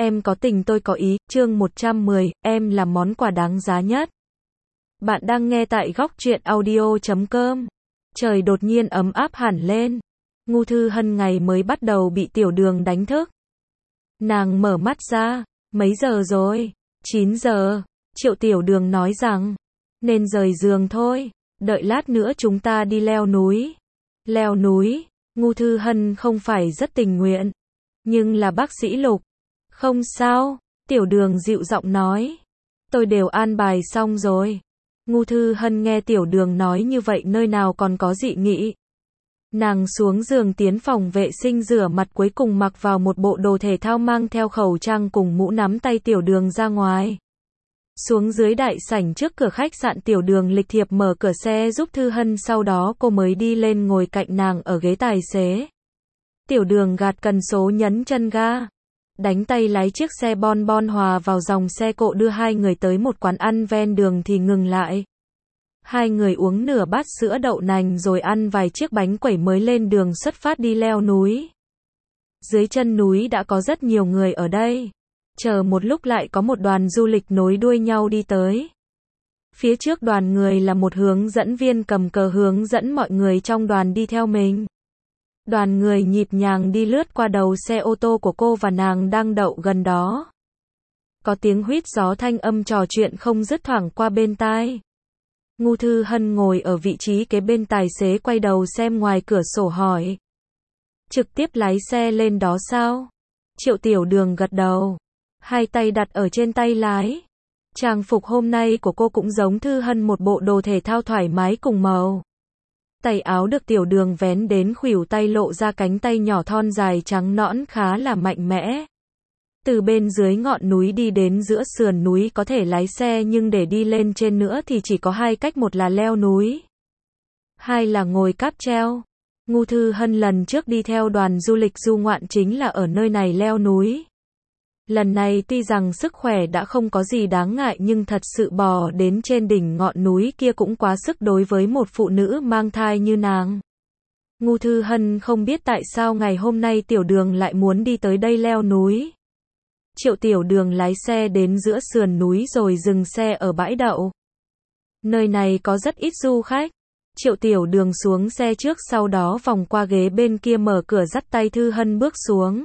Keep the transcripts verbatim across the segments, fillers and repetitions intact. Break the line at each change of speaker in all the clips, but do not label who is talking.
Em có tình tôi có ý, chương một trăm mười, em là món quà đáng giá nhất. Bạn đang nghe tại góc truyện audio chấm com. Trời đột nhiên ấm áp hẳn lên. Ngu Thư Hân ngày mới bắt đầu bị Tiểu Đường đánh thức. Nàng mở mắt ra, mấy giờ rồi? chín giờ. Triệu Tiểu Đường nói rằng, nên rời giường thôi, đợi lát nữa chúng ta đi leo núi. Leo núi? Ngu Thư Hân không phải rất tình nguyện, nhưng là bác sĩ Lục. Không sao, Tiểu Đường dịu giọng nói. Tôi đều an bài xong rồi. Ngu Thư Hân nghe Tiểu Đường nói như vậy nơi nào còn có dị nghị. Nàng xuống giường tiến phòng vệ sinh rửa mặt, cuối cùng mặc vào một bộ đồ thể thao, mang theo khẩu trang cùng mũ, nắm tay Tiểu Đường ra ngoài. Xuống dưới đại sảnh trước cửa khách sạn, Tiểu Đường lịch thiệp mở cửa xe giúp Thư Hân, sau đó cô mới đi lên ngồi cạnh nàng ở ghế tài xế. Tiểu Đường gạt cần số, nhấn chân ga, đánh tay lái chiếc xe bon bon hòa vào dòng xe cộ, đưa hai người tới một quán ăn ven đường thì ngừng lại. Hai người uống nửa bát sữa đậu nành rồi ăn vài chiếc bánh quẩy mới lên đường xuất phát đi leo núi. Dưới chân núi đã có rất nhiều người ở đây. Chờ một lúc lại có một đoàn du lịch nối đuôi nhau đi tới. Phía trước đoàn người là một hướng dẫn viên cầm cờ hướng dẫn mọi người trong đoàn đi theo mình. Đoàn người nhịp nhàng đi lướt qua đầu xe ô tô của cô và nàng đang đậu gần đó. Có tiếng huýt gió, thanh âm trò chuyện không dứt thoảng qua bên tai. Ngu Thư Hân ngồi ở vị trí kế bên tài xế, quay đầu xem ngoài cửa sổ hỏi. Trực tiếp lái xe lên đó sao? Triệu Tiểu Đường gật đầu, hai tay đặt ở trên tay lái. Trang phục hôm nay của cô cũng giống Thư Hân, một bộ đồ thể thao thoải mái cùng màu. Tay áo được Tiểu Đường vén đến khuỷu tay, lộ ra cánh tay nhỏ thon dài trắng nõn khá là mạnh mẽ. Từ bên dưới ngọn núi đi đến giữa sườn núi có thể lái xe, nhưng để đi lên trên nữa thì chỉ có hai cách, một là leo núi, hai là ngồi cáp treo. Ngu Thư Hân lần trước đi theo đoàn du lịch du ngoạn chính là ở nơi này leo núi. Lần này tuy rằng sức khỏe đã không có gì đáng ngại, nhưng thật sự bò đến trên đỉnh ngọn núi kia cũng quá sức đối với một phụ nữ mang thai như nàng. Ngu Thư Hân không biết tại sao ngày hôm nay Tiểu Đường lại muốn đi tới đây leo núi. Triệu Tiểu Đường lái xe đến giữa sườn núi rồi dừng xe ở bãi đậu. Nơi này có rất ít du khách. Triệu Tiểu Đường xuống xe trước, sau đó vòng qua ghế bên kia, mở cửa dắt tay Thư Hân bước xuống.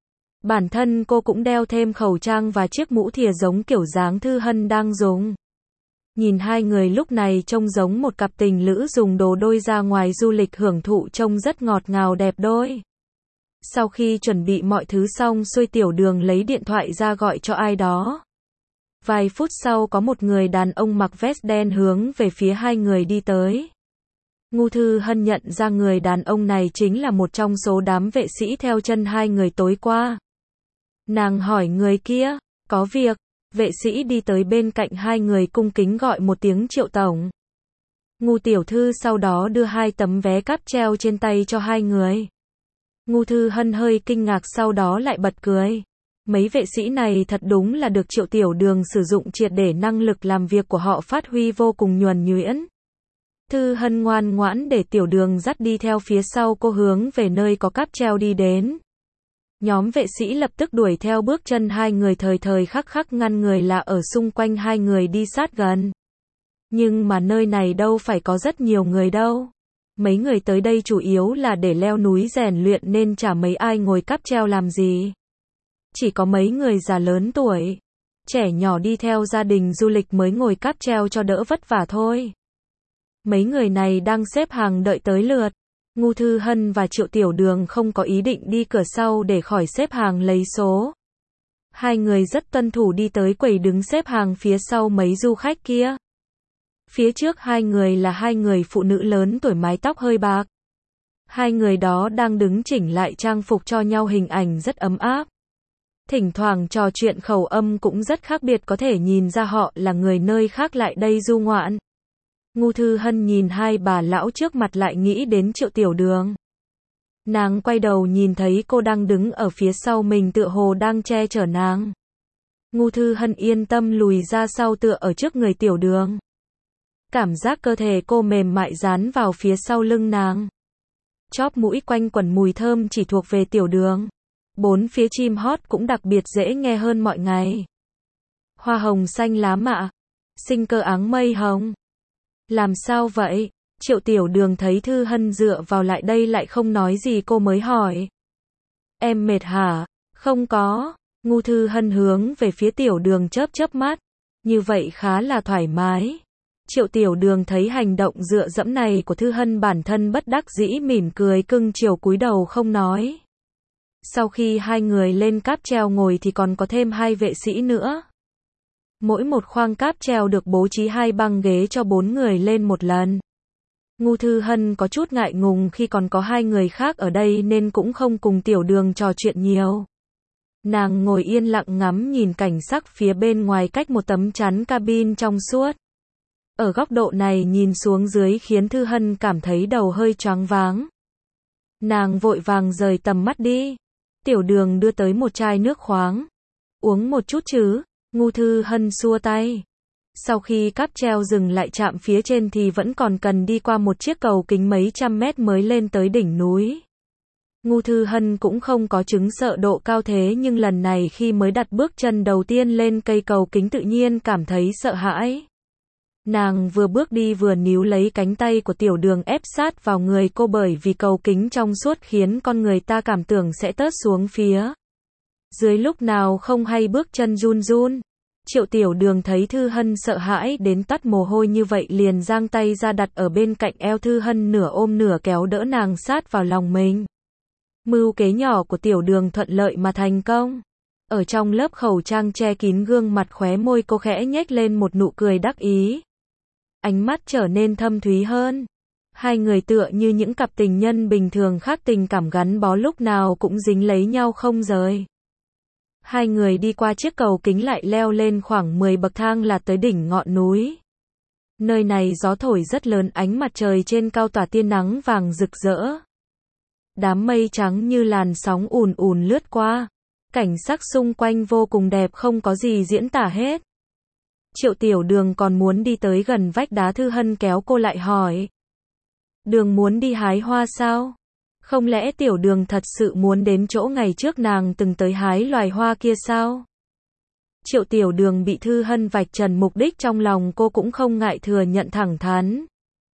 Bản thân cô cũng đeo thêm khẩu trang và chiếc mũ thìa giống kiểu dáng Thư Hân đang dùng. Nhìn hai người lúc này trông giống một cặp tình lữ dùng đồ đôi ra ngoài du lịch hưởng thụ, trông rất ngọt ngào đẹp đôi. Sau khi chuẩn bị mọi thứ xong xuôi, Tiểu Đường lấy điện thoại ra gọi cho ai đó. Vài phút sau có một người đàn ông mặc vest đen hướng về phía hai người đi tới. Ngu Thư Hân nhận ra người đàn ông này chính là một trong số đám vệ sĩ theo chân hai người tối qua. Nàng hỏi người kia, có việc. Vệ sĩ đi tới bên cạnh hai người, cung kính gọi một tiếng Triệu tổng. Ngu tiểu thư sau đó đưa hai tấm vé cáp treo trên tay cho hai người. Ngu Thư Hân hơi kinh ngạc, sau đó lại bật cười. Mấy vệ sĩ này thật đúng là được Triệu Tiểu Đường sử dụng triệt để, năng lực làm việc của họ phát huy vô cùng nhuần nhuyễn. Thư Hân ngoan ngoãn để Tiểu Đường dắt đi theo phía sau cô, hướng về nơi có cáp treo đi đến. Nhóm vệ sĩ lập tức đuổi theo bước chân hai người, thời thời khắc khắc ngăn người lạ ở xung quanh hai người đi sát gần. Nhưng mà nơi này đâu phải có rất nhiều người đâu. Mấy người tới đây chủ yếu là để leo núi rèn luyện nên chả mấy ai ngồi cáp treo làm gì. Chỉ có mấy người già lớn tuổi, trẻ nhỏ đi theo gia đình du lịch mới ngồi cáp treo cho đỡ vất vả thôi. Mấy người này đang xếp hàng đợi tới lượt. Ngu Thư Hân và Triệu Tiểu Đường không có ý định đi cửa sau để khỏi xếp hàng lấy số. Hai người rất tuân thủ đi tới quầy đứng xếp hàng phía sau mấy du khách kia. Phía trước hai người là hai người phụ nữ lớn tuổi, mái tóc hơi bạc. Hai người đó đang đứng chỉnh lại trang phục cho nhau, hình ảnh rất ấm áp. Thỉnh thoảng trò chuyện, khẩu âm cũng rất khác biệt, có thể nhìn ra họ là người nơi khác lại đây du ngoạn. Ngu Thư Hân nhìn hai bà lão trước mặt lại nghĩ đến Triệu Tiểu Đường. Nàng quay đầu nhìn thấy cô đang đứng ở phía sau mình, tựa hồ đang che chở nàng. Ngu Thư Hân yên tâm lùi ra sau, tựa ở trước người Tiểu Đường. Cảm giác cơ thể cô mềm mại dán vào phía sau lưng nàng. Chóp mũi quanh quẩn mùi thơm chỉ thuộc về Tiểu Đường. Bốn phía chim hót cũng đặc biệt dễ nghe hơn mọi ngày. Hoa hồng xanh lá mạ, sinh cơ áng mây hồng. Làm sao vậy? Triệu Tiểu Đường thấy Thư Hân dựa vào lại đây lại không nói gì cô mới hỏi. Em mệt hả? Không có. Ngu Thư Hân hướng về phía Tiểu Đường chớp chớp mắt. Như vậy khá là thoải mái. Triệu Tiểu Đường thấy hành động dựa dẫm này của Thư Hân bản thân bất đắc dĩ mỉm cười cưng chiều cúi đầu không nói. Sau khi hai người lên cáp treo ngồi thì còn có thêm hai vệ sĩ nữa. Mỗi một khoang cáp treo được bố trí hai băng ghế cho bốn người lên một lần. Ngu Thư Hân có chút ngại ngùng khi còn có hai người khác ở đây nên cũng không cùng Tiểu Đường trò chuyện nhiều. Nàng ngồi yên lặng ngắm nhìn cảnh sắc phía bên ngoài cách một tấm chắn cabin trong suốt. Ở góc độ này nhìn xuống dưới khiến Thư Hân cảm thấy đầu hơi choáng váng. Nàng vội vàng rời tầm mắt đi. Tiểu Đường đưa tới một chai nước khoáng. Uống một chút chứ? Ngu Thư Hân xua tay. Sau khi cáp treo dừng lại chạm phía trên thì vẫn còn cần đi qua một chiếc cầu kính mấy trăm mét mới lên tới đỉnh núi. Ngu Thư Hân cũng không có chứng sợ độ cao thế nhưng lần này khi mới đặt bước chân đầu tiên lên cây cầu kính tự nhiên cảm thấy sợ hãi. Nàng vừa bước đi vừa níu lấy cánh tay của Tiểu Đường ép sát vào người cô bởi vì cầu kính trong suốt khiến con người ta cảm tưởng sẽ tớt xuống phía dưới lúc nào không hay bước chân run run. Triệu Tiểu Đường thấy Thư Hân sợ hãi đến tắt mồ hôi như vậy liền giang tay ra đặt ở bên cạnh eo Thư Hân nửa ôm nửa kéo đỡ nàng sát vào lòng mình. Mưu kế nhỏ của Tiểu Đường thuận lợi mà thành công. Ở trong lớp khẩu trang che kín gương mặt khóe môi cô khẽ nhếch lên một nụ cười đắc ý. Ánh mắt trở nên thâm thúy hơn. Hai người tựa như những cặp tình nhân bình thường khác tình cảm gắn bó lúc nào cũng dính lấy nhau không rời. Hai người đi qua chiếc cầu kính lại leo lên khoảng mười bậc thang là tới đỉnh ngọn núi. Nơi này gió thổi rất lớn ánh mặt trời trên cao tỏa tia nắng vàng rực rỡ. Đám mây trắng như làn sóng ùn ùn lướt qua. Cảnh sắc xung quanh vô cùng đẹp không có gì diễn tả hết. Triệu Tiểu Đường còn muốn đi tới gần vách đá Thư Hân kéo cô lại hỏi. Đường muốn đi hái hoa sao? Không lẽ Tiểu Đường thật sự muốn đến chỗ ngày trước nàng từng tới hái loài hoa kia sao? Triệu Tiểu Đường bị Thư Hân vạch trần mục đích trong lòng cô cũng không ngại thừa nhận thẳng thắn.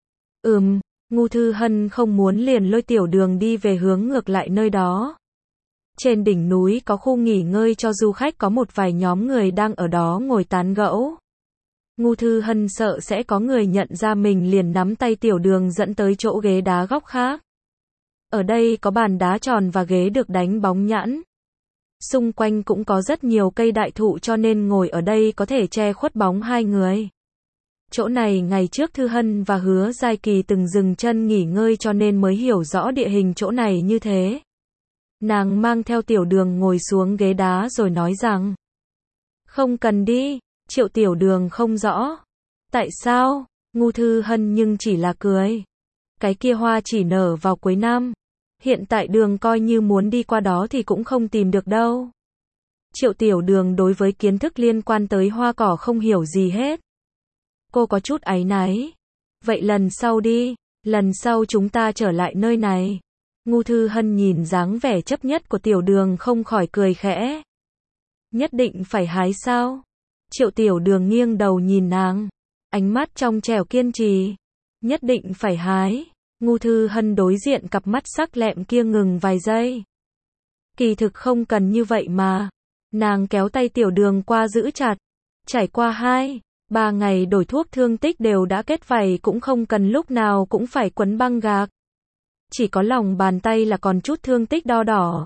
Ừm, Ngu Thư Hân không muốn liền lôi Tiểu Đường đi về hướng ngược lại nơi đó. Trên đỉnh núi có khu nghỉ ngơi cho du khách có một vài nhóm người đang ở đó ngồi tán gẫu. Ngu Thư Hân sợ sẽ có người nhận ra mình liền nắm tay Tiểu Đường dẫn tới chỗ ghế đá góc khác. Ở đây có bàn đá tròn và ghế được đánh bóng nhẵn. Xung quanh cũng có rất nhiều cây đại thụ cho nên ngồi ở đây có thể che khuất bóng hai người. Chỗ này ngày trước Thư Hân và Hứa Giai Kỳ từng dừng chân nghỉ ngơi cho nên mới hiểu rõ địa hình chỗ này như thế. Nàng mang theo Tiểu Đường ngồi xuống ghế đá rồi nói rằng. Không cần đi, Triệu Tiểu Đường không rõ. Tại sao? Ngu Thư Hân nhưng chỉ là cười. Cái kia hoa chỉ nở vào cuối năm. Hiện tại đường coi như muốn đi qua đó thì cũng không tìm được đâu. Triệu Tiểu Đường đối với kiến thức liên quan tới hoa cỏ không hiểu gì hết. Cô có chút áy náy. Vậy lần sau đi, lần sau chúng ta trở lại nơi này. Ngu Thư Hân nhìn dáng vẻ chấp nhất của Tiểu Đường không khỏi cười khẽ. Nhất định phải hái sao? Triệu Tiểu Đường nghiêng đầu nhìn nàng. Ánh mắt trong trẻo kiên trì. Nhất định phải hái. Ngu Thư Hân đối diện cặp mắt sắc lẹm kia ngừng vài giây. Kỳ thực không cần như vậy mà. Nàng kéo tay Tiểu Đường qua giữ chặt. Trải qua hai, ba ngày đổi thuốc thương tích đều đã kết vảy cũng không cần lúc nào cũng phải quấn băng gạc. Chỉ có lòng bàn tay là còn chút thương tích đo đỏ.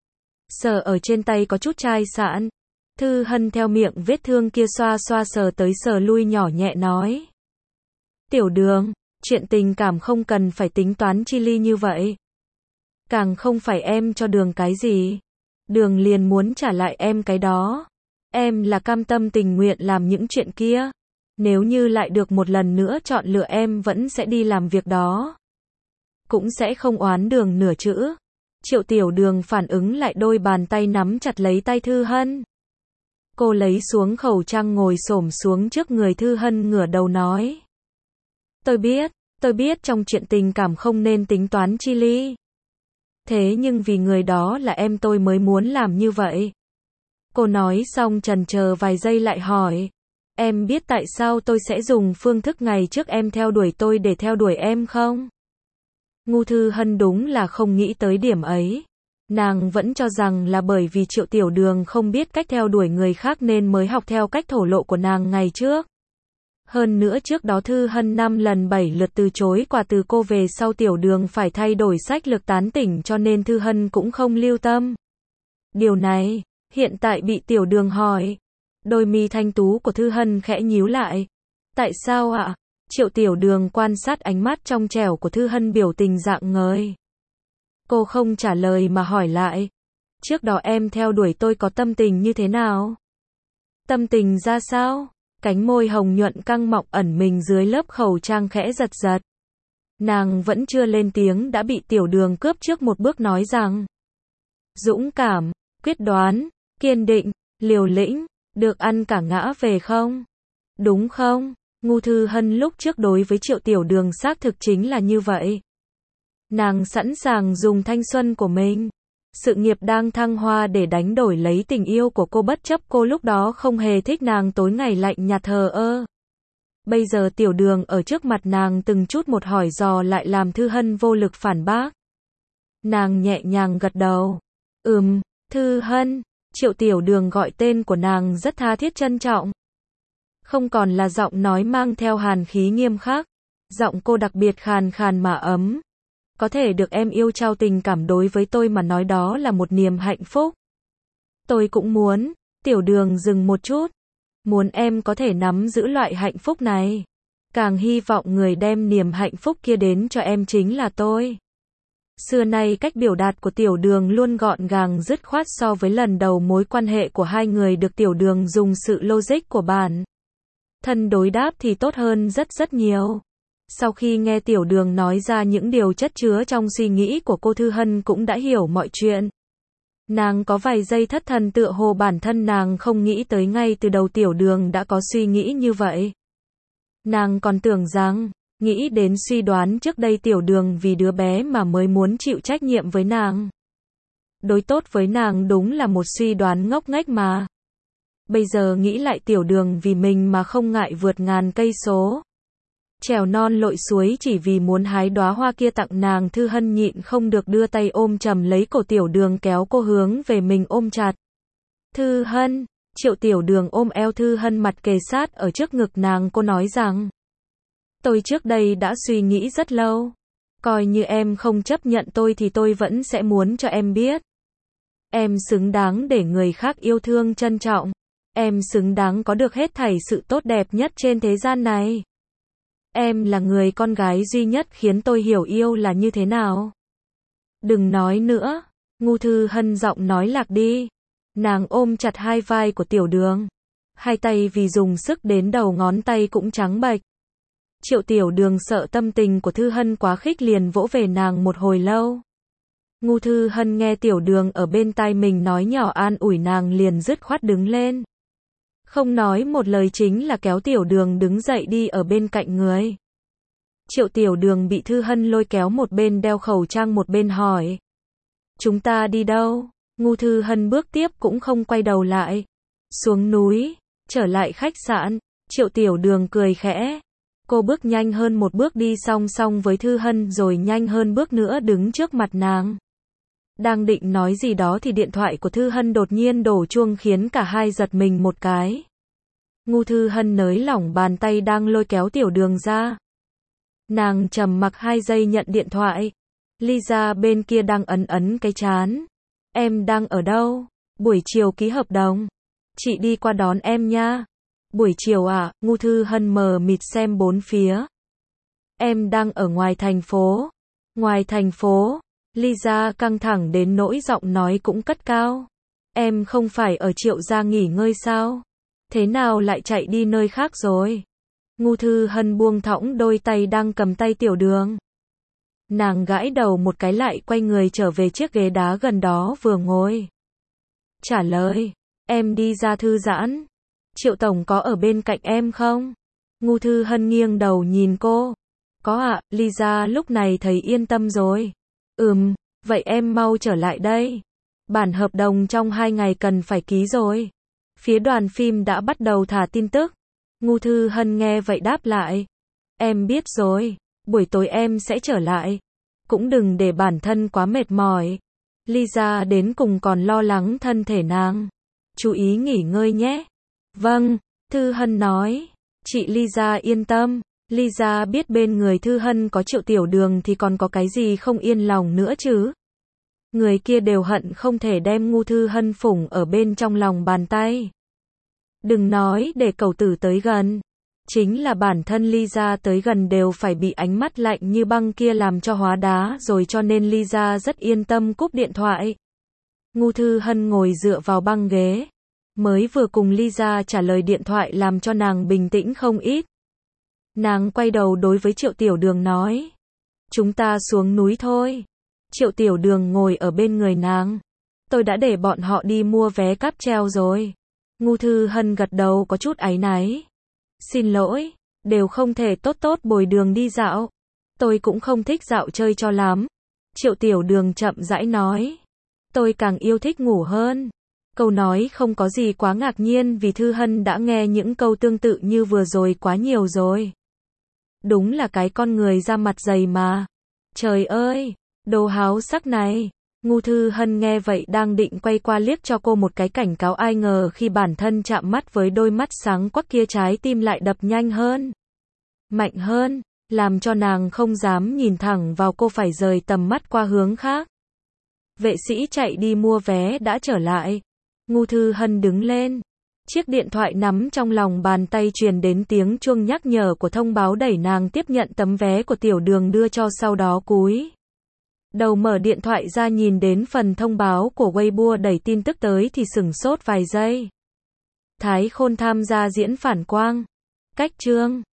Sờ ở trên tay có chút chai sạn. Thư Hân theo miệng vết thương kia xoa xoa sờ tới sờ lui nhỏ nhẹ nói. Tiểu Đường, chuyện tình cảm không cần phải tính toán chi ly như vậy. Càng không phải em cho Đường cái gì. Đường liền muốn trả lại em cái đó. Em là cam tâm tình nguyện làm những chuyện kia. Nếu như lại được một lần nữa chọn lựa em vẫn sẽ đi làm việc đó. Cũng sẽ không oán Đường nửa chữ. Triệu Tiểu Đường phản ứng lại đôi bàn tay nắm chặt lấy tay Thư Hân. Cô lấy xuống khẩu trang ngồi xổm xuống trước người Thư Hân ngửa đầu nói. Tôi biết, tôi biết trong chuyện tình cảm không nên tính toán chi ly. Thế nhưng vì người đó là em tôi mới muốn làm như vậy. Cô nói xong chần chờ vài giây lại hỏi. Em biết tại sao tôi sẽ dùng phương thức ngày trước em theo đuổi tôi để theo đuổi em không? Ngô Thư Hân đúng là không nghĩ tới điểm ấy. Nàng vẫn cho rằng là bởi vì Triệu Tiểu Đường không biết cách theo đuổi người khác nên mới học theo cách thổ lộ của nàng ngày trước. Hơn nữa trước đó Thư Hân năm lần bảy lượt từ chối quà từ cô về sau Tiểu Đường phải thay đổi sách lược tán tỉnh cho nên Thư Hân cũng không lưu tâm. Điều này, hiện tại bị Tiểu Đường hỏi. Đôi mi thanh tú của Thư Hân khẽ nhíu lại. Tại sao ạ? Triệu Tiểu Đường quan sát ánh mắt trong trẻo của Thư Hân biểu tình dạng ngời. Cô không trả lời mà hỏi lại. Trước đó em theo đuổi tôi có tâm tình như thế nào? Tâm tình ra sao? Cánh môi hồng nhuận căng mọng ẩn mình dưới lớp khẩu trang khẽ giật giật. Nàng vẫn chưa lên tiếng đã bị Tiểu Đường cướp trước một bước nói rằng. Dũng cảm, quyết đoán, kiên định, liều lĩnh, được ăn cả ngã về không? Đúng không? Ngô Thư Hân lúc trước đối với Triệu Tiểu Đường xác thực chính là như vậy. Nàng sẵn sàng dùng thanh xuân của mình, sự nghiệp đang thăng hoa để đánh đổi lấy tình yêu của cô bất chấp cô lúc đó không hề thích nàng tối ngày lạnh nhạt thờ ơ. Bây giờ Tiểu Đường ở trước mặt nàng từng chút một hỏi dò lại làm Thư Hân vô lực phản bác. Nàng nhẹ nhàng gật đầu. Ừm, Thư Hân, Triệu Tiểu Đường gọi tên của nàng rất tha thiết trân trọng. Không còn là giọng nói mang theo hàn khí nghiêm khắc, giọng cô đặc biệt khàn khàn mà ấm. Có thể được em yêu trao tình cảm đối với tôi mà nói đó là một niềm hạnh phúc. Tôi cũng muốn, Tiểu Đường dừng một chút. Muốn em có thể nắm giữ loại hạnh phúc này. Càng hy vọng người đem niềm hạnh phúc kia đến cho em chính là tôi. Xưa nay cách biểu đạt của Tiểu Đường luôn gọn gàng dứt khoát so với lần đầu mối quan hệ của hai người được Tiểu Đường dùng sự logic của bản thân đối đáp thì tốt hơn rất rất nhiều. Sau khi nghe Tiểu Đường nói ra những điều chất chứa trong suy nghĩ của cô Thư Hân cũng đã hiểu mọi chuyện. Nàng có vài giây thất thần tựa hồ bản thân nàng không nghĩ tới ngay từ đầu Tiểu Đường đã có suy nghĩ như vậy. Nàng còn tưởng rằng, nghĩ đến suy đoán trước đây Tiểu Đường vì đứa bé mà mới muốn chịu trách nhiệm với nàng. Đối tốt với nàng đúng là một suy đoán ngốc nghếch mà. Bây giờ nghĩ lại Tiểu Đường vì mình mà không ngại vượt ngàn cây số. Trèo non lội suối chỉ vì muốn hái đóa hoa kia tặng nàng. Thư Hân nhịn không được đưa tay ôm chầm lấy cổ Tiểu Đường kéo cô hướng về mình ôm chặt. Thư Hân, Triệu Tiểu Đường ôm eo Thư Hân mặt kề sát ở trước ngực nàng cô nói rằng. Tôi trước đây đã suy nghĩ rất lâu. Coi như em không chấp nhận tôi thì tôi vẫn sẽ muốn cho em biết. Em xứng đáng để người khác yêu thương trân trọng. Em xứng đáng có được hết thảy sự tốt đẹp nhất trên thế gian này. Em là người con gái duy nhất khiến tôi hiểu yêu là như thế nào. Đừng nói nữa. Ngô Thư Hân giọng nói lạc đi. Nàng ôm chặt hai vai của Tiểu Đường. Hai tay vì dùng sức đến đầu ngón tay cũng trắng bệch. Triệu Tiểu Đường sợ tâm tình của Thư Hân quá khích liền vỗ về nàng một hồi lâu. Ngô Thư Hân nghe Tiểu Đường ở bên tai mình nói nhỏ an ủi nàng liền dứt khoát đứng lên. Không nói một lời chính là kéo Tiểu Đường đứng dậy đi ở bên cạnh người. Triệu Tiểu Đường bị Thư Hân lôi kéo một bên đeo khẩu trang một bên hỏi. Chúng ta đi đâu? Ngô Thư Hân bước tiếp cũng không quay đầu lại. Xuống núi, trở lại khách sạn, Triệu Tiểu Đường cười khẽ. Cô bước nhanh hơn một bước đi song song với Thư Hân rồi nhanh hơn bước nữa đứng trước mặt nàng. Đang định nói gì đó thì điện thoại của Thư Hân đột nhiên đổ chuông khiến cả hai giật mình một cái. Ngô Thư Hân nới lỏng bàn tay đang lôi kéo Tiểu Đường ra. Nàng trầm mặc hai giây nhận điện thoại. Lisa bên kia đang ấn ấn cái trán. Em đang ở đâu? Buổi chiều ký hợp đồng. Chị đi qua đón em nha. Buổi chiều à? Ngô Thư Hân mờ mịt xem bốn phía. Em đang ở ngoài thành phố. Ngoài thành phố. Lisa căng thẳng đến nỗi giọng nói cũng cất cao. Em không phải ở Triệu gia nghỉ ngơi sao? Thế nào lại chạy đi nơi khác rồi? Ngô Thư Hân buông thõng đôi tay đang cầm tay Tiểu Đường. Nàng gãi đầu một cái lại quay người trở về chiếc ghế đá gần đó vừa ngồi. Trả lời, em đi ra thư giãn. Triệu Tổng có ở bên cạnh em không? Ngô Thư Hân nghiêng đầu nhìn cô. Có ạ, à, Lisa lúc này thấy yên tâm rồi. Ừm, Vậy em mau trở lại đây. Bản hợp đồng trong hai ngày cần phải ký rồi. Phía đoàn phim đã bắt đầu thả tin tức. Ngô Thư Hân nghe vậy đáp lại. Em biết rồi, buổi tối em sẽ trở lại. Cũng đừng để bản thân quá mệt mỏi. Lisa đến cùng còn lo lắng thân thể nàng. Chú ý nghỉ ngơi nhé. Vâng, Thư Hân nói. Chị Lisa yên tâm. Lisa biết bên người Thư Hân có Triệu Tiểu Đường thì còn có cái gì không yên lòng nữa chứ. Người kia đều hận không thể đem Ngô Thư Hân phủng ở bên trong lòng bàn tay. Đừng nói để cẩu tử tới gần. Chính là bản thân Lisa tới gần đều phải bị ánh mắt lạnh như băng kia làm cho hóa đá rồi, cho nên Lisa rất yên tâm cúp điện thoại. Ngô Thư Hân ngồi dựa vào băng ghế. Mới vừa cùng Lisa trả lời điện thoại làm cho nàng bình tĩnh không ít. Nàng quay đầu đối với Triệu Tiểu Đường nói. Chúng ta xuống núi thôi. Triệu Tiểu Đường ngồi ở bên người nàng. Tôi đã để bọn họ đi mua vé cáp treo rồi. Ngô Thư Hân gật đầu có chút áy náy. Xin lỗi, đều không thể tốt tốt bồi đường đi dạo. Tôi cũng không thích dạo chơi cho lắm. Triệu Tiểu Đường chậm rãi nói. Tôi càng yêu thích ngủ hơn. Câu nói không có gì quá ngạc nhiên vì Thư Hân đã nghe những câu tương tự như vừa rồi quá nhiều rồi. Đúng là cái con người da mặt dày mà. Trời ơi, đồ háo sắc này. Ngô Thư Hân nghe vậy đang định quay qua liếc cho cô một cái cảnh cáo, ai ngờ khi bản thân chạm mắt với đôi mắt sáng quắc kia trái tim lại đập nhanh hơn, mạnh hơn, làm cho nàng không dám nhìn thẳng vào cô, phải rời tầm mắt qua hướng khác. Vệ sĩ chạy đi mua vé đã trở lại. Ngô Thư Hân đứng lên. Chiếc điện thoại nắm trong lòng bàn tay truyền đến tiếng chuông nhắc nhở của thông báo, đẩy nàng tiếp nhận tấm vé của Tiểu Đường đưa cho, sau đó cúi đầu mở điện thoại ra nhìn đến phần thông báo của Weibo đẩy tin tức tới thì sửng sốt vài giây. Thái Khôn tham gia diễn phản quang. Cách chương